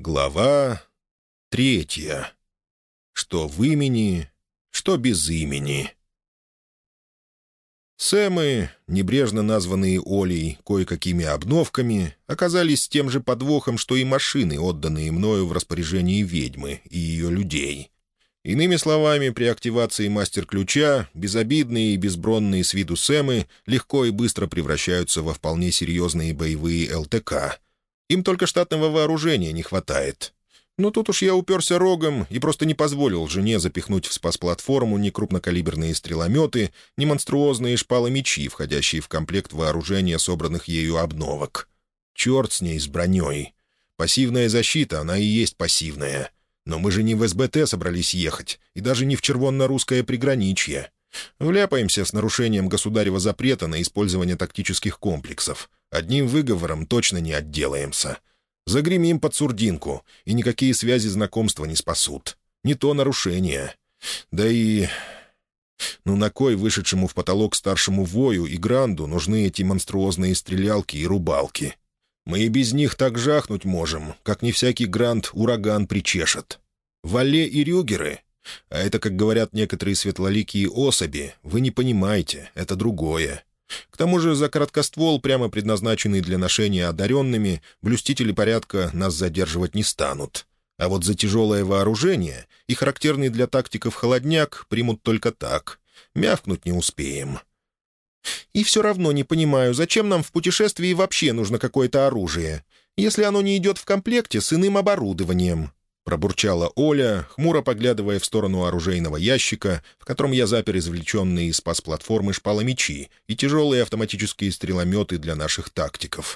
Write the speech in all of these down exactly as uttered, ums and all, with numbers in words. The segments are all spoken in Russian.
Глава третья. Что в имени, что без имени. Сэмы, небрежно названные Олей кое-какими обновками, оказались тем же подвохом, что и машины, отданные мною в распоряжении ведьмы и ее людей. Иными словами, при активации мастер-ключа безобидные и безбронные с виду Сэмы легко и быстро превращаются во вполне серьезные боевые эл тэ ка. Им только штатного вооружения не хватает. Но тут уж я уперся рогом и просто не позволил жене запихнуть в спас-платформу ни крупнокалиберные стрелометы, ни монструозные шпалы-мечи, входящие в комплект вооружения собранных ею обновок. Черт с ней, с броней. Пассивная защита, она и есть пассивная. Но мы же не в эс бэ тэ собрались ехать, и даже не в червонно-русское приграничье. Вляпаемся с нарушением государева запрета на использование тактических комплексов. Одним выговором точно не отделаемся. Загремим под сурдинку, и никакие связи знакомства не спасут. Не то нарушение. Да и... Ну на кой вышедшему в потолок старшему вою и гранду нужны эти монструозные стрелялки и рубалки? Мы и без них так жахнуть можем, как не всякий гранд ураган причешет. Вале и рюгеры? А это, как говорят некоторые светлоликие особи, вы не понимаете, это другое. К тому же за короткоствол, прямо предназначенный для ношения одаренными, блюстители порядка нас задерживать не станут. А вот за тяжелое вооружение и характерный для тактиков холодняк примут только так. Мявкнуть не успеем. И все равно не понимаю, зачем нам в путешествии вообще нужно какое-то оружие, если оно не идет в комплекте с иным оборудованием. Пробурчала Оля, хмуро поглядывая в сторону оружейного ящика, в котором я запер извлеченные из спас-платформы шпаломечи и тяжелые автоматические стрелометы для наших тактиков.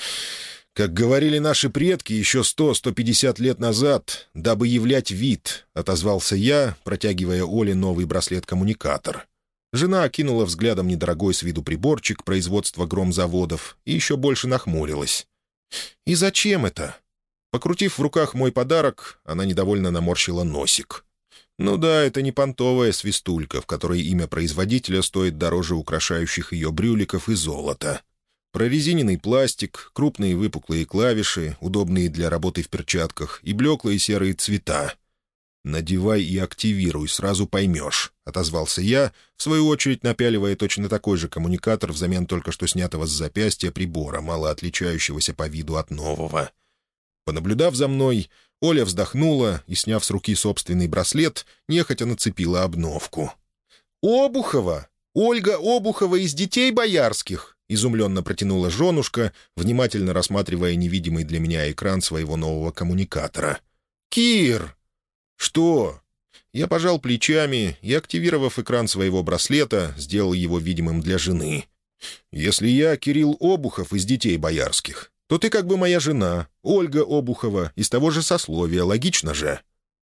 «Как говорили наши предки еще сто-сто пятьдесят лет назад, дабы являть вид», — отозвался я, протягивая Оле новый браслет-коммуникатор. Жена окинула взглядом недорогой с виду приборчик производства громзаводов и еще больше нахмурилась. «И зачем это?» Покрутив в руках мой подарок, она недовольно наморщила носик. Ну да, это не понтовая свистулька, в которой имя производителя стоит дороже украшающих ее брюликов и золота. Прорезиненный пластик, крупные выпуклые клавиши, удобные для работы в перчатках, и блеклые серые цвета. «Надевай и активируй, сразу поймешь», — отозвался я, в свою очередь напяливая точно такой же коммуникатор взамен только что снятого с запястья прибора, мало отличающегося по виду от нового. Понаблюдав за мной, Оля вздохнула и, сняв с руки собственный браслет, нехотя нацепила обновку. «Обухова! Ольга Обухова из детей боярских!» — изумленно протянула женушка, внимательно рассматривая невидимый для меня экран своего нового коммуникатора. «Кир!» «Что?» Я пожал плечами и, активировав экран своего браслета, сделал его видимым для жены. «Если я Кирилл Обухов из детей боярских, то ты как бы моя жена, Ольга Обухова, из того же сословия, логично же?»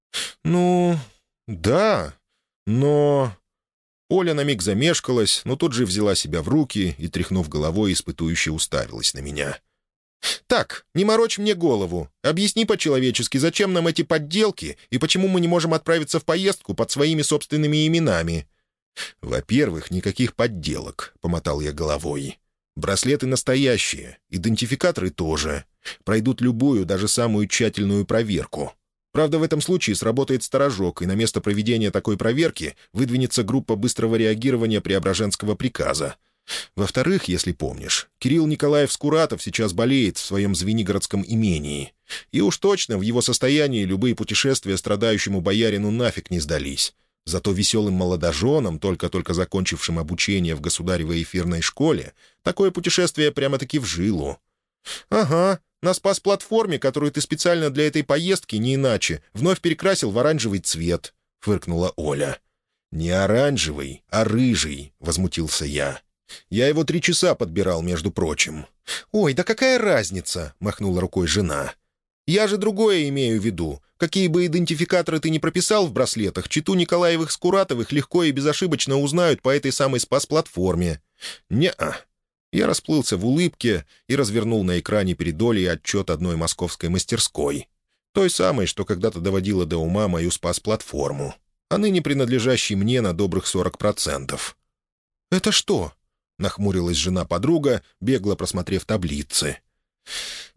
«Ну, да, но...» Оля на миг замешкалась, но тут же взяла себя в руки и, тряхнув головой, испытующе уставилась на меня. «Так, не морочь мне голову. Объясни по-человечески, зачем нам эти подделки и почему мы не можем отправиться в поездку под своими собственными именами?» «Во-первых, никаких подделок», — помотал я головой. «Браслеты настоящие, идентификаторы тоже. Пройдут любую, даже самую тщательную проверку. Правда, в этом случае сработает сторожок, и на место проведения такой проверки выдвинется группа быстрого реагирования Преображенского приказа. Во-вторых, если помнишь, Кирилл Николаев Скуратов сейчас болеет в своем Звенигородском имении. И уж точно в его состоянии любые путешествия страдающему боярину нафиг не сдались. Зато веселым молодоженам, только-только закончившим обучение в государевой эфирной школе, такое путешествие прямо-таки в жилу. «Ага, на спас-платформе, которую ты специально для этой поездки, не иначе, вновь перекрасил в оранжевый цвет», — фыркнула Оля. «Не оранжевый, а рыжий», — возмутился я. «Я его три часа подбирал, между прочим». «Ой, да какая разница?» — махнула рукой жена. «Я же другое имею в виду. Какие бы идентификаторы ты ни прописал в браслетах, читу Николаевых-Скуратовых легко и безошибочно узнают по этой самой спас-платформе». «Не-а». Я расплылся в улыбке и развернул на экране перед Олей отчет одной московской мастерской. Той самой, что когда-то доводила до ума мою спас-платформу, а ныне принадлежащей мне на добрых сорок процентов. «Это что?» — нахмурилась жена-подруга, бегло просмотрев таблицы.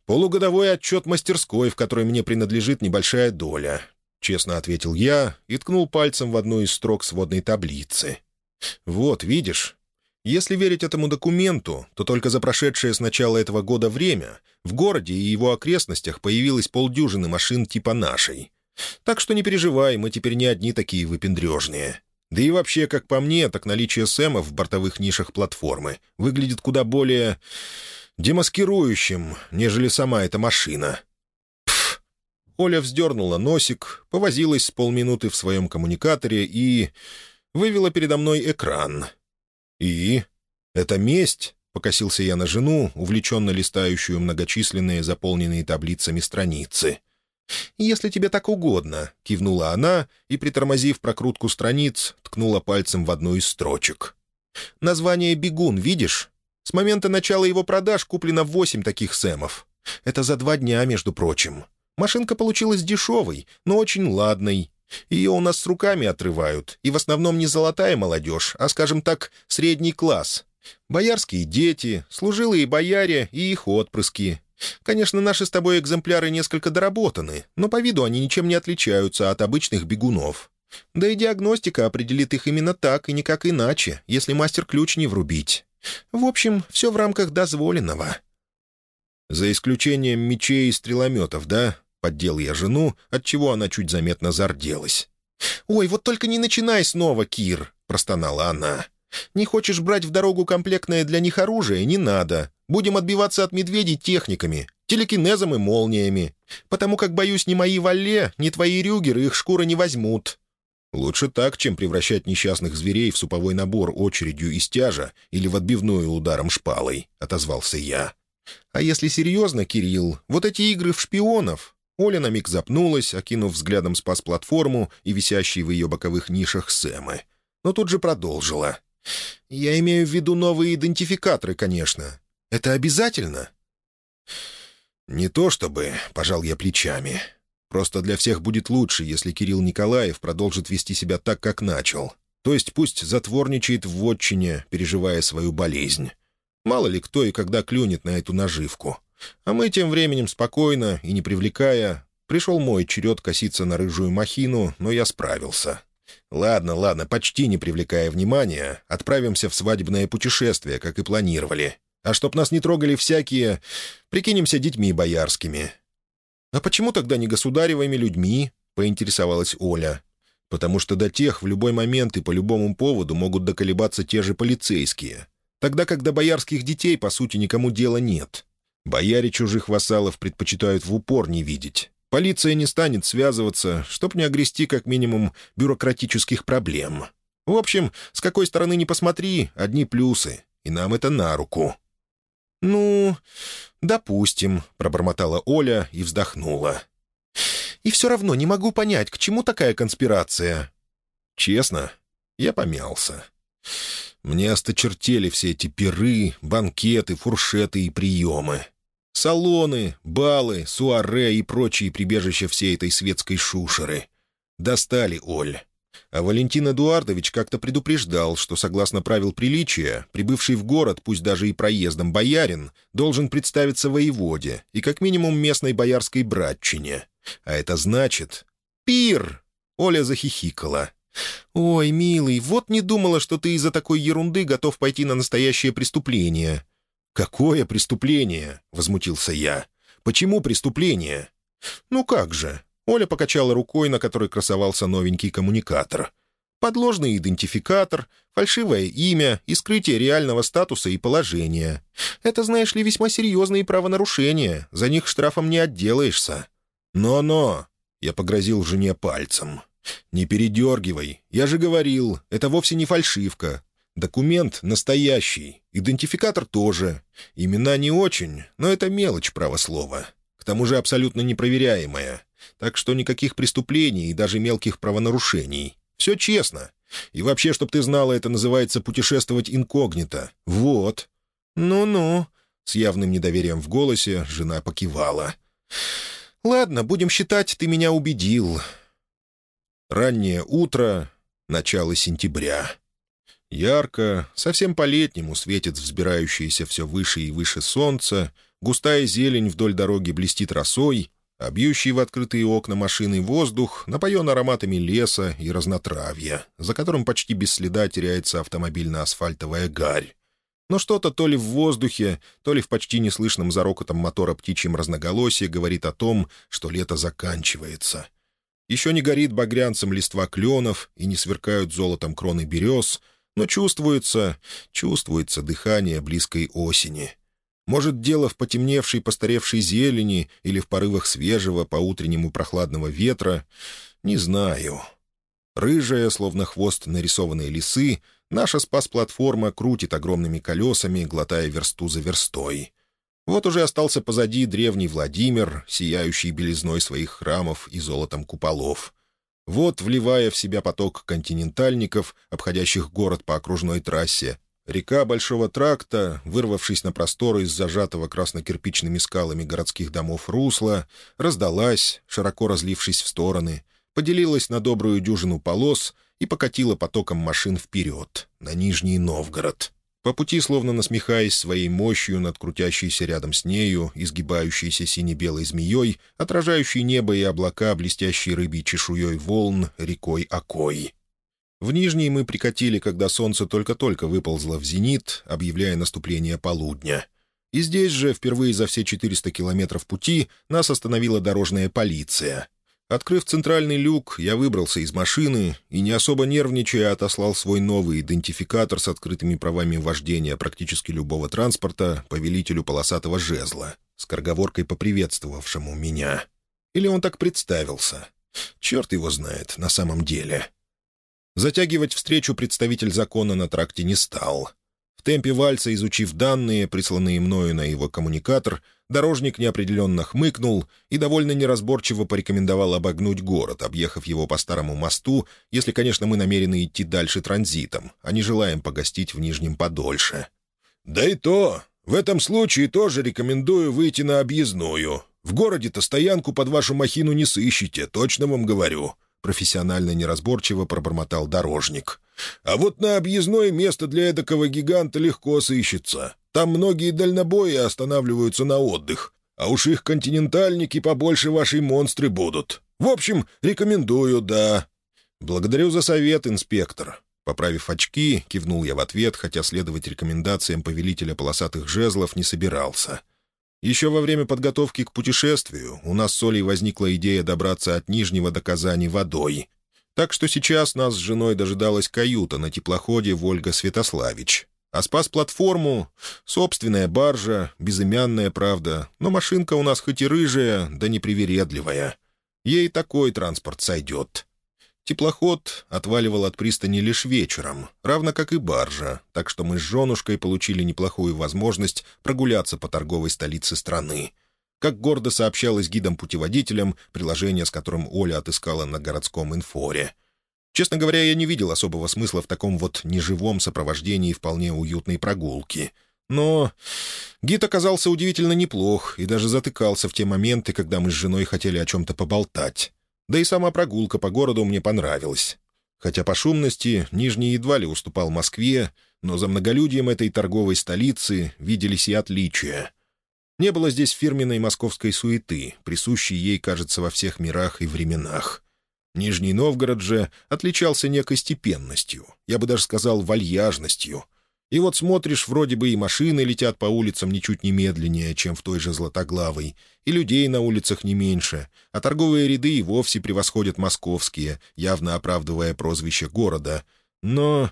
полугодовой отчет мастерской, в которой мне принадлежит небольшая доля», — честно ответил я и ткнул пальцем в одну из строк сводной таблицы. «Вот, видишь, если верить этому документу, то только за прошедшее с начала этого года время в городе и его окрестностях появилось полдюжины машин типа нашей. Так что не переживай, мы теперь не одни такие выпендрежные. Да и вообще, как по мне, так наличие Сэмов в бортовых нишах платформы выглядит куда более демаскирующим, нежели сама эта машина». Пф. Оля вздернула носик, повозилась с полминуты в своем коммуникаторе и вывела передо мной экран. «И? Это месть?» — покосился я на жену, увлеченно листающую многочисленные заполненные таблицами страницы. «Если тебе так угодно», — кивнула она и, притормозив прокрутку страниц, ткнула пальцем в одну из строчек. «Название «Бегун» видишь? С момента начала его продаж куплено восемь таких Сэмов. Это за два дня, между прочим. Машинка получилась дешевой, но очень ладной. Ее у нас с руками отрывают, и в основном не золотая молодежь, а, скажем так, средний класс. Боярские дети, служилые бояре и их отпрыски. Конечно, наши с тобой экземпляры несколько доработаны, но по виду они ничем не отличаются от обычных бегунов. Да и диагностика определит их именно так и никак иначе, если мастер-ключ не врубить. В общем, все в рамках дозволенного». «За исключением мечей и стрелометов, да?» — поддел я жену, отчего она чуть заметно зарделась. «Ой, вот только не начинай снова, Кир!» — простонала она. «Не хочешь брать в дорогу комплектное для них оружие? Не надо. Будем отбиваться от медведей техниками, телекинезом и молниями. Потому как, боюсь, ни мои валле, ни твои рюгеры их шкуры не возьмут». «Лучше так, чем превращать несчастных зверей в суповой набор очередью из тяжа или в отбивную ударом шпалой», — отозвался я. «А если серьезно, Кирилл, вот эти игры в шпионов...» Оля на миг запнулась, окинув взглядом спас-платформу и висящие в ее боковых нишах Сэмы. Но тут же продолжила. «Я имею в виду новые идентификаторы, конечно. Это обязательно?» «Не то чтобы», — пожал я плечами. «Просто для всех будет лучше, если Кирилл Николаев продолжит вести себя так, как начал. То есть пусть затворничает в вотчине, переживая свою болезнь. Мало ли кто и когда клюнет на эту наживку. А мы тем временем спокойно и не привлекая... Пришел мой черед коситься на рыжую махину, но я справился. Ладно, ладно, почти не привлекая внимания, отправимся в свадебное путешествие, как и планировали. А чтоб нас не трогали всякие... Прикинемся детьми боярскими». «А почему тогда не государевыми людьми?» — поинтересовалась Оля. «Потому что до тех в любой момент и по любому поводу могут доколебаться те же полицейские. Тогда как до боярских детей, по сути, никому дела нет. Бояре чужих вассалов предпочитают в упор не видеть. Полиция не станет связываться, чтоб не огрести как минимум бюрократических проблем. В общем, с какой стороны ни посмотри, одни плюсы, и нам это на руку». «Ну, допустим», — пробормотала Оля и вздохнула. «И все равно не могу понять, к чему такая конспирация?» «Честно, я помялся. Мне осточертели все эти пиры, банкеты, фуршеты и приемы. Салоны, балы, суаре и прочие прибежища всей этой светской шушеры. Достали, Оль. А Валентин Эдуардович как-то предупреждал, что, согласно правил приличия, прибывший в город, пусть даже и проездом боярин, должен представиться воеводе и как минимум местной боярской братчине. А это значит... «Пир!» — Оля захихикала. «Ой, милый, вот не думала, что ты из-за такой ерунды готов пойти на настоящее преступление». «Какое преступление?» — возмутился я. «Почему преступление?» «Ну как же?» — Оля покачала рукой, на которой красовался новенький коммуникатор. «Подложный идентификатор, фальшивое имя и скрытие реального статуса и положения. Это, знаешь ли, весьма серьезные правонарушения, за них штрафом не отделаешься». «Но-но!» — я погрозил жене пальцем. «Не передергивай, я же говорил, это вовсе не фальшивка. Документ настоящий, идентификатор тоже. Имена не очень, но это мелочь, право слова. К тому же абсолютно непроверяемая. Так что никаких преступлений и даже мелких правонарушений. Все честно. И вообще, чтоб ты знала, это называется путешествовать инкогнито. Вот». «Ну-ну», — с явным недоверием в голосе жена покивала. «Ладно, будем считать, ты меня убедил». Раннее утро, начало сентября. Ярко, совсем по-летнему светит взбирающееся все выше и выше солнце, Густая зелень вдоль дороги блестит росой, а бьющий в открытые окна машины воздух напоен ароматами леса и разнотравья, за которым почти без следа теряется автомобильно-асфальтовая гарь. Но что-то то ли в воздухе, то ли в почти неслышном за рокотом мотора птичьем разноголосии говорит о том, что лето заканчивается. Еще не горит багрянцем листва кленов и не сверкают золотом кроны берез, но чувствуется, чувствуется дыхание близкой осени. Может, дело в потемневшей, постаревшей зелени или в порывах свежего, по-утреннему прохладного ветра? Не знаю. Рыжая, словно хвост нарисованной лисы, наша спас-платформа крутит огромными колесами, глотая версту за верстой. Вот уже остался позади древний Владимир, сияющий белизной своих храмов и золотом куполов. Вот, вливая в себя поток континентальников, обходящих город по окружной трассе, река Большого тракта, вырвавшись на просторы из зажатого красно-кирпичными скалами городских домов русла, раздалась, широко разлившись в стороны, поделилась на добрую дюжину полос и покатила потоком машин вперед, на Нижний Новгород. По пути, словно насмехаясь своей мощью над крутящейся рядом с нею, изгибающейся сине-белой змеей, отражающей небо и облака, блестящей рыбьей чешуей волн, рекой Окой. В Нижний мы прикатили, когда солнце только-только выползло в зенит, объявляя наступление полудня. И здесь же, впервые за все четыреста километров пути, нас остановила дорожная полиция. Открыв центральный люк, я выбрался из машины и, не особо нервничая, отослал свой новый идентификатор с открытыми правами вождения практически любого транспорта повелителю полосатого жезла, скороговоркой поприветствовавшему меня. Или он так представился? Черт его знает на самом деле. Затягивать встречу представитель закона на тракте не стал. В темпе вальса, изучив данные, присланные мною на его коммуникатор, дорожник неопределенно хмыкнул и довольно неразборчиво порекомендовал обогнуть город, объехав его по старому мосту, если, конечно, мы намерены идти дальше транзитом, а не желаем погостить в Нижнем подольше. «Да и то. В этом случае тоже рекомендую выйти на объездную. В городе-то стоянку под вашу махину не сыщете, точно вам говорю», — профессионально неразборчиво пробормотал дорожник. «А вот на объездное место для эдакого гиганта легко сыщется. Там многие дальнобои останавливаются на отдых, а уж их континентальники побольше вашей монстры будут. В общем, рекомендую, да». «Благодарю за совет, инспектор». Поправив очки, кивнул я в ответ, хотя следовать рекомендациям повелителя полосатых жезлов не собирался. Еще во время подготовки к путешествию у нас с Олей возникла идея добраться от Нижнего до Казани водой. Так что сейчас нас с женой дожидалась каюта на теплоходе «Вольга-Святославич». А спас платформу — собственная баржа, безымянная, правда, но машинка у нас хоть и рыжая, да непривередливая. Ей такой транспорт сойдет. Теплоход отваливал от пристани лишь вечером, равно как и баржа, так что мы с женушкой получили неплохую возможность прогуляться по торговой столице страны. Как гордо сообщалось гидам-путеводителям, приложение, с которым Оля отыскала на городском инфоре. Честно говоря, я не видел особого смысла в таком вот неживом сопровождении вполне уютной прогулки. Но гид оказался удивительно неплох и даже затыкался в те моменты, когда мы с женой хотели о чем-то поболтать. Да и сама прогулка по городу мне понравилась. Хотя по шумности Нижний едва ли уступал Москве, но за многолюдьем этой торговой столицы виделись и отличия. Не было здесь фирменной московской суеты, присущей ей, кажется, во всех мирах и временах. Нижний Новгород же отличался некой степенностью, я бы даже сказал, вальяжностью. И вот смотришь, вроде бы и машины летят по улицам ничуть не медленнее, чем в той же Златоглавой, и людей на улицах не меньше, а торговые ряды и вовсе превосходят московские, явно оправдывая прозвище города. Но...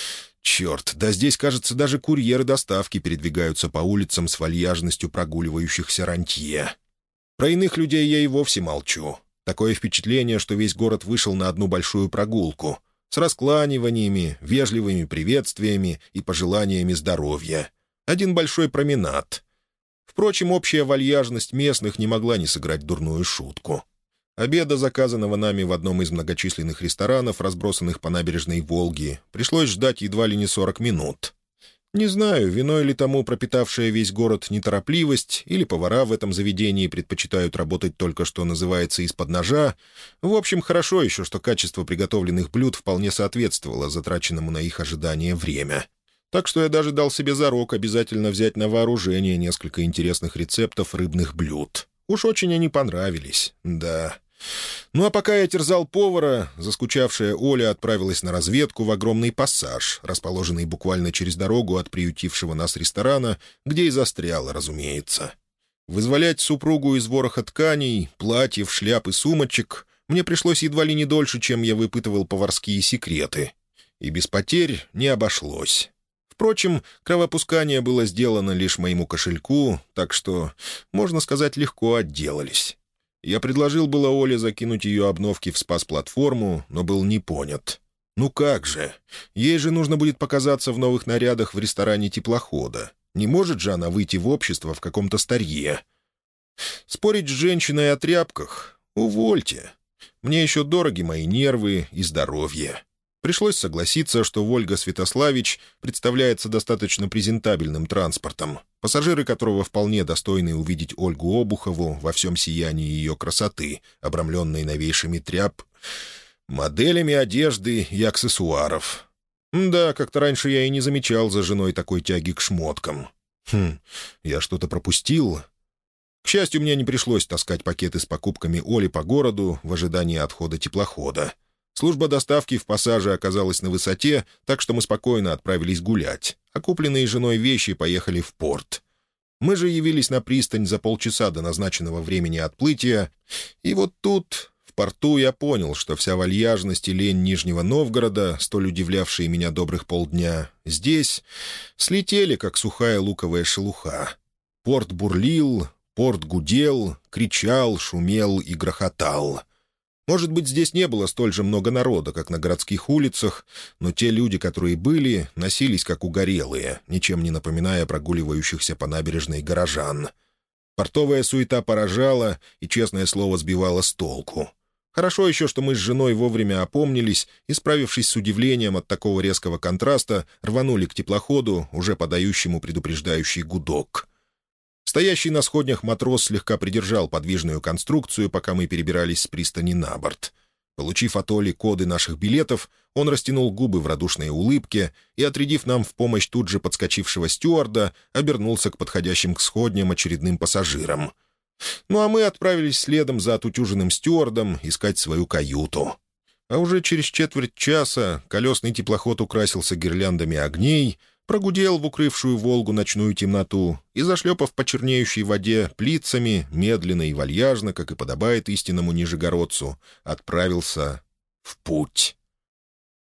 черт, да здесь, кажется, даже курьеры доставки передвигаются по улицам с вальяжностью прогуливающихся рантье. Про иных людей я и вовсе молчу. Такое впечатление, что весь город вышел на одну большую прогулку — с раскланиваниями, вежливыми приветствиями и пожеланиями здоровья. Один большой променад. Впрочем, общая вальяжность местных не могла не сыграть дурную шутку. Обеда, заказанного нами в одном из многочисленных ресторанов, разбросанных по набережной Волги, пришлось ждать едва ли не сорок минут. Не знаю, виной ли тому пропитавшая весь город неторопливость, или повара в этом заведении предпочитают работать только, что называется, из-под ножа. В общем, хорошо еще, что качество приготовленных блюд вполне соответствовало затраченному на их ожидание время. Так что я даже дал себе зарок обязательно взять на вооружение несколько интересных рецептов рыбных блюд. Уж очень они понравились, да. Ну а пока я терзал повара, заскучавшая Оля отправилась на разведку в огромный пассаж, расположенный буквально через дорогу от приютившего нас ресторана, где и застряла, разумеется. Вызволять супругу из вороха тканей, платьев, шляп и сумочек мне пришлось едва ли не дольше, чем я выпытывал поварские секреты. И без потерь не обошлось. Впрочем, кровопускание было сделано лишь моему кошельку, так что, можно сказать, легко отделались. Я предложил было Оле закинуть ее обновки в спас-платформу, но был не понят. Ну как же? Ей же нужно будет показаться в новых нарядах в ресторане теплохода. Не может же она выйти в общество в каком-то старье. Спорить с женщиной о тряпках? Увольте. Мне еще дороги мои нервы и здоровье. Пришлось согласиться, что «Вольга Святославич» представляется достаточно презентабельным транспортом, пассажиры которого вполне достойны увидеть Ольгу Обухову во всем сиянии ее красоты, обрамленной новейшими тряп... моделями одежды и аксессуаров. Да, как-то раньше я и не замечал за женой такой тяги к шмоткам. Хм, я что-то пропустил? К счастью, мне не пришлось таскать пакеты с покупками Оли по городу в ожидании отхода теплохода. Служба доставки в пассаже оказалась на высоте, так что мы спокойно отправились гулять, а купленные женой вещи поехали в порт. Мы же явились на пристань за полчаса до назначенного времени отплытия, и вот тут, в порту, я понял, что вся вальяжность и лень Нижнего Новгорода, столь удивлявшие меня добрых полдня, здесь слетели, как сухая луковая шелуха. Порт бурлил, порт гудел, кричал, шумел и грохотал. Может быть, здесь не было столь же много народа, как на городских улицах, но те люди, которые были, носились как угорелые, ничем не напоминая прогуливающихся по набережной горожан. Портовая суета поражала и, честное слово, сбивала с толку. Хорошо еще, что мы с женой вовремя опомнились и, справившись с удивлением от такого резкого контраста, рванули к теплоходу, уже подающему предупреждающий гудок. Стоящий на сходнях матрос слегка придержал подвижную конструкцию, пока мы перебирались с пристани на борт. Получив от Оли коды наших билетов, он растянул губы в радушной улыбке и, отрядив нам в помощь тут же подскочившего стюарда, обернулся к подходящим к сходням очередным пассажирам. Ну а мы отправились следом за отутюженным стюардом искать свою каюту. А уже через четверть часа колесный теплоход украсился гирляндами огней, прогудел в укрывшую Волгу ночную темноту и, зашлепав по чернеющей воде плитцами, медленно и вальяжно, как и подобает истинному нижегородцу, отправился в путь.